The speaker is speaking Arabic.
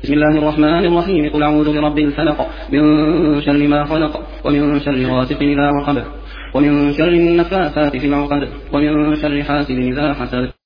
بسم الله الرحمن الرحيم. قل أعوذ برب الفلق من شر ما خلق ومن شر غاسق إذا وقب ومن شر النفاثات في العقد ومن شر حاسد إذا حسد.